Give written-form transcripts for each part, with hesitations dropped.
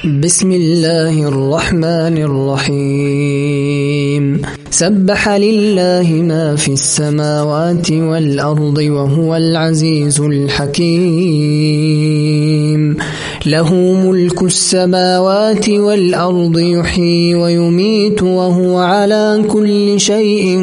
بسم الله الرحمن الرحيم. سبح لله ما في السماوات والأرض وهو العزيز الحكيم. له ملك السماوات والأرض يحيي ويميت وهو على كل شيء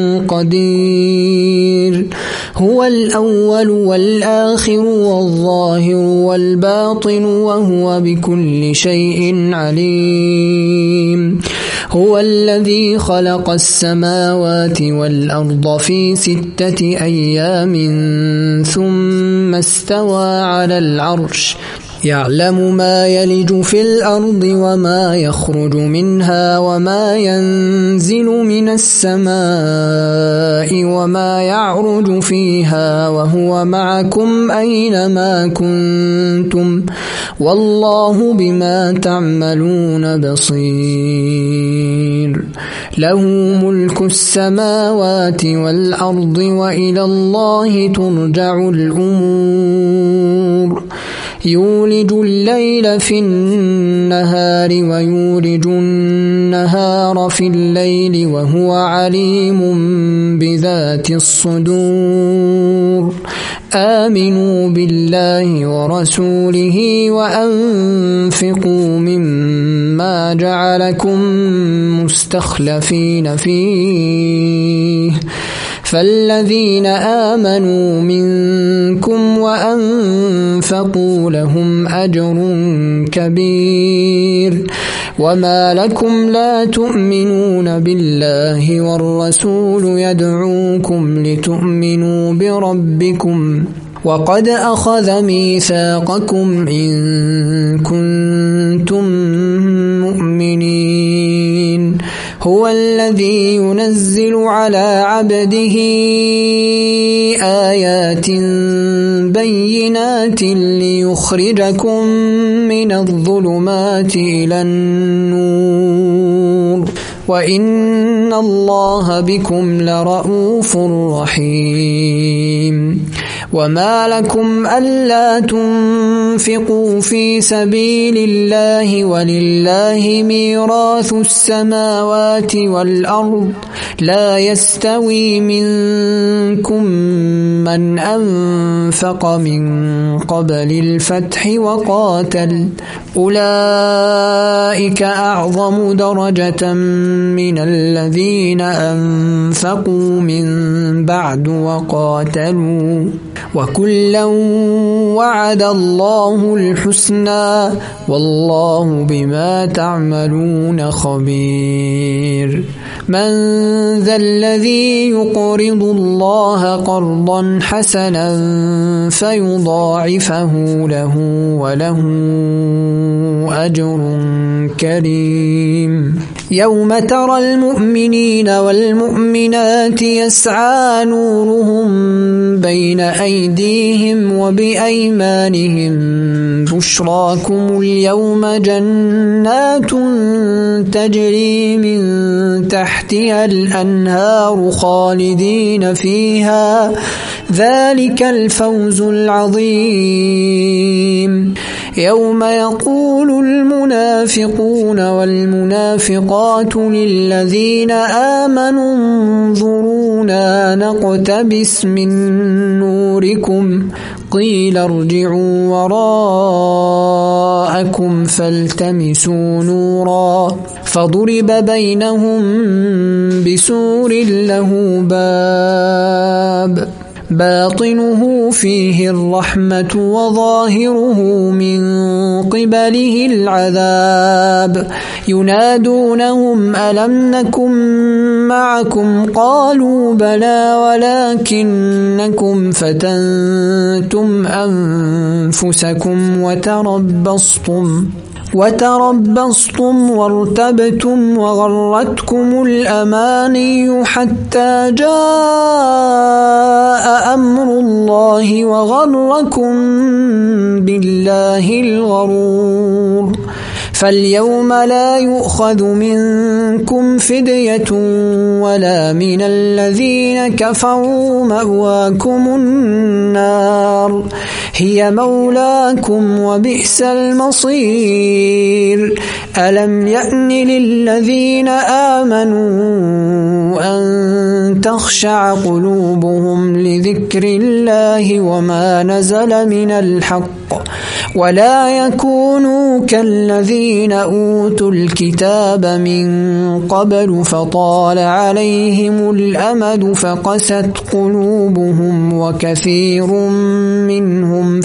قدير. هو الأول والآخر والظاهر والباطن وهو بكل شيء عليم. هو الذي خلق السماوات والأرض في 6 أيام ثم استوى على العرش يعلم ما يلج في الأرض وما يخرج منها وما ينزل من السماء وما يعرج فيها وهو معكم أينما كنتم والله بما تعملون بصير. له ملك السماوات والأرض وإلى الله ترجع الأمور. يولج الليل في النهار ويولج النهار في الليل وهو عليم بذات الصدور. آمنوا بالله ورسوله وأنفقوا مما جعلكم مستخلفين فيه فالذين آمنوا منكم وأنفقوا لهم أجر كبير. وما لكم لا تؤمنون بالله والرسول يدعوكم لتؤمنوا بربكم وقد أخذ ميثاقكم إن كنتم مؤمنين. هو الذي ينزل على عبده آيات بينات ليخرجكم من الظلمات إلى النور وإن الله بكم لرؤوف رحيم. وما لكم ألا تنفقوا في سبيل الله ولله ميراث السماوات والأرض لا يستوي منكم من أنفق من قبل الفتح وقاتل أولئك أعظم درجة من الذين أنفقوا من بعد وقاتلوا وكلا وعد الله الحسنى والله بما تعملون خبير. من ذا الذي يقرض الله قرضا حسنا فيضاعفه له وله أجر كريم. يوم ترى المؤمنين والمؤمنات يسعى نورهم بين أيديهم وبأيمانهم بشراكم اليوم جنات تجري من تحتها الأنهار خالدين فيها ذلك الفوز العظيم. يوم يقول المنافقون والمنافقات للذين آمنوا انظرونا نقتبس من نوركم قيل ارجعوا وراءكم فالتمسوا نورا فضرب بينهم بسور له باب باطنه فيه الرحمة وظاهره من قبله العذاب. ينادونهم ألم نكن معكم قالوا بلى ولكنكم فتنتم أنفسكم وتربصتم وارتبتم وغرتكم الأماني حتى جاء أمر الله وغركم بالله الغرور. فاليوم لا يؤخذ منكم فدية ولا من الذين كفروا مأواكم النار هي مولاكم وبئس المصير ألم يأن للذين آمنوا أن تخشع قلوبهم لذكر الله وما نزل من الحق ولا يكونوا كالذين أوتوا الكتاب من قبل فطال عليهم الأمد فقست قلوبهم وكثير منهم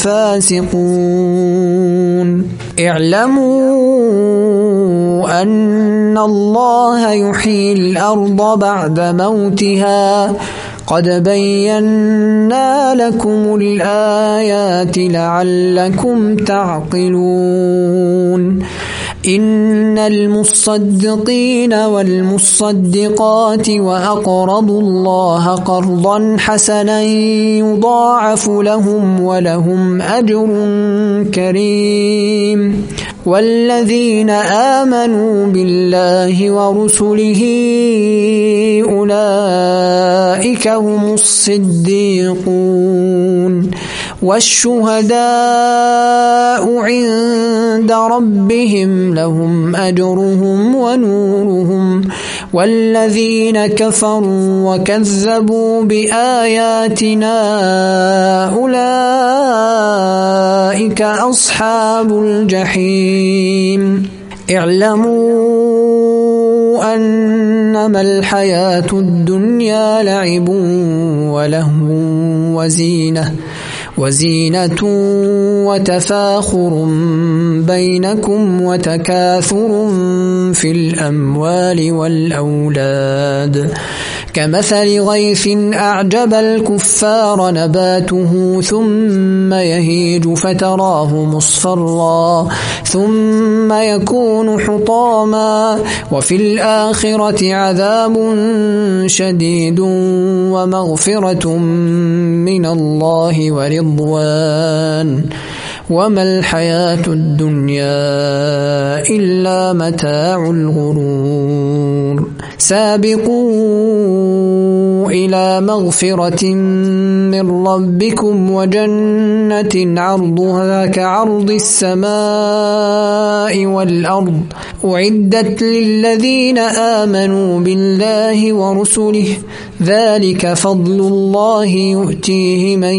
فاسقون اعلموا أن الله يحيي الأرض بعد موتها قد بينا لكم الآيات لعلكم تعقلون إن المصدقين والمصدقات وأقرضوا الله قرضا حسنا يضاعف لهم ولهم أجر كريم والذين آمنوا بالله ورسله أولئك هم الصديقون والشهداء عند ربهم لهم أجرهم ونورهم والذين كفروا وكذبوا بآياتنا أولئك أصحاب الجحيم اعلموا أنما الحياة الدنيا لعب ولهو وزينة وتفاخر بينكم وتكاثر في الأموال والأولاد كمثل غيث أعجب الكفار نباته ثم يهيج فتراه مصفرا ثم يكون حطاما وفي الآخرة عذاب شديد ومغفرة من الله ورضوان وما الحياة الدنيا إلا متاع الغرور سابقوا إلى مغفرة من ربكم وجنة عرضها كعرض السماء والأرض أعدت للذين آمنوا بالله ورسله ذلك فضل الله يؤتيه من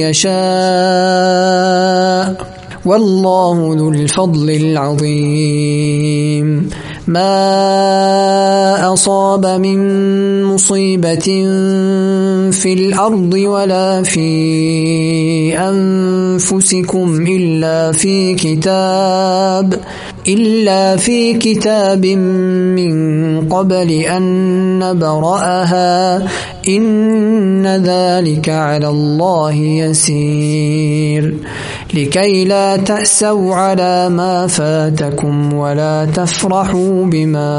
يشاء والله ذو الفضل العظيم ما أصاب من مصيبة في الأرض ولا في أنفسكم إلا في كتاب من قبل أن نبرأها إن ذلك على الله يسير لكي لا تأسوا على ما فاتكم ولا تفرحوا بما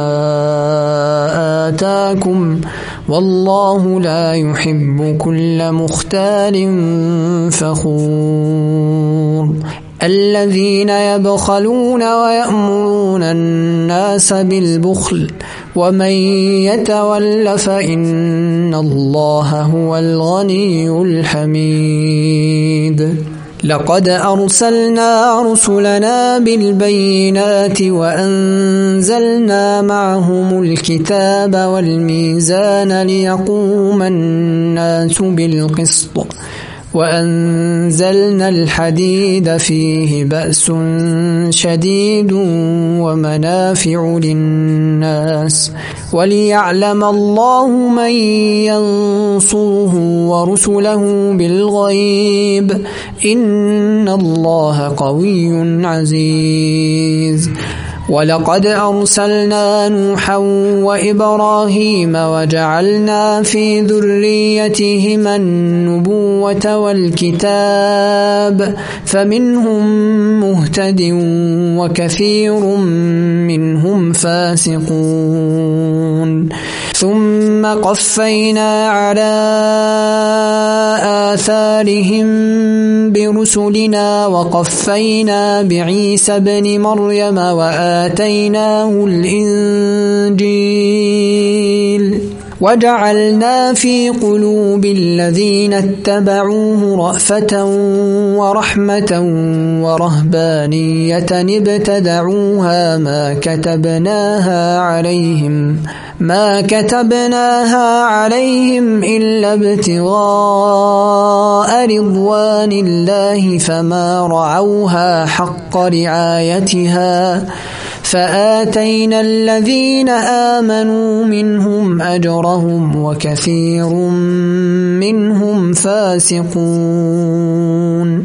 آتاكم والله لا يحب كل مختال فخور الذين يبخلون ويأمرون الناس بالبخل ومن يتول فإن الله هو الغني الحميد لقد أرسلنا رسلنا بالبينات وأنزلنا معهم الكتاب والميزان ليقوم الناس بالقسط وأنزلنا الحديد فيه بأس شديد ومنافع للناس وليعلم الله من ينصره ورسله بالغيب إن الله قوي عزيز ولقد أرسلنا نوحا وإبراهيم وجعلنا في ذريتهما النبوة والكتاب فمنهم مهتد وكثير منهم فاسقون ثم قفينا على آثارهم برسلنا وقفينا بعيسى ابن مريم وجعلنا في قلوب الذين اتبعوه رأفة ورحمة ورهبانية ابتدعوها ما كتبناها عليهم إلا ابتغاء رضوان الله فما رعوها حق رعايتها فآتينا الذين آمنوا منهم أجرهم وكثير منهم فاسقون.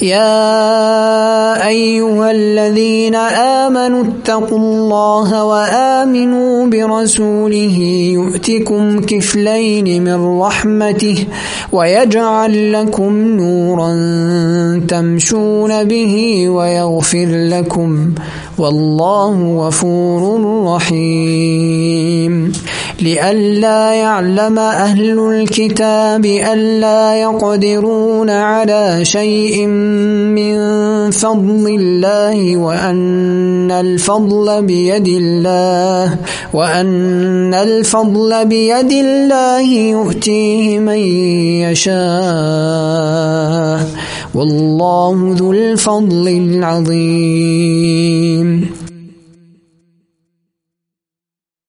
يا أيها الذين آمنوا اتقوا الله وآمنوا برسوله يؤتكم كفلين من رحمته ويجعل لكم نورا تمشون به ويغفر لكم والله غفور رحيم. لئلا يعلم أهل الكتاب ألا يقدرون على شيء من فضل الله وأن الفضل بيد الله يؤتيه من يشاء والله ذو الفضل العظيم.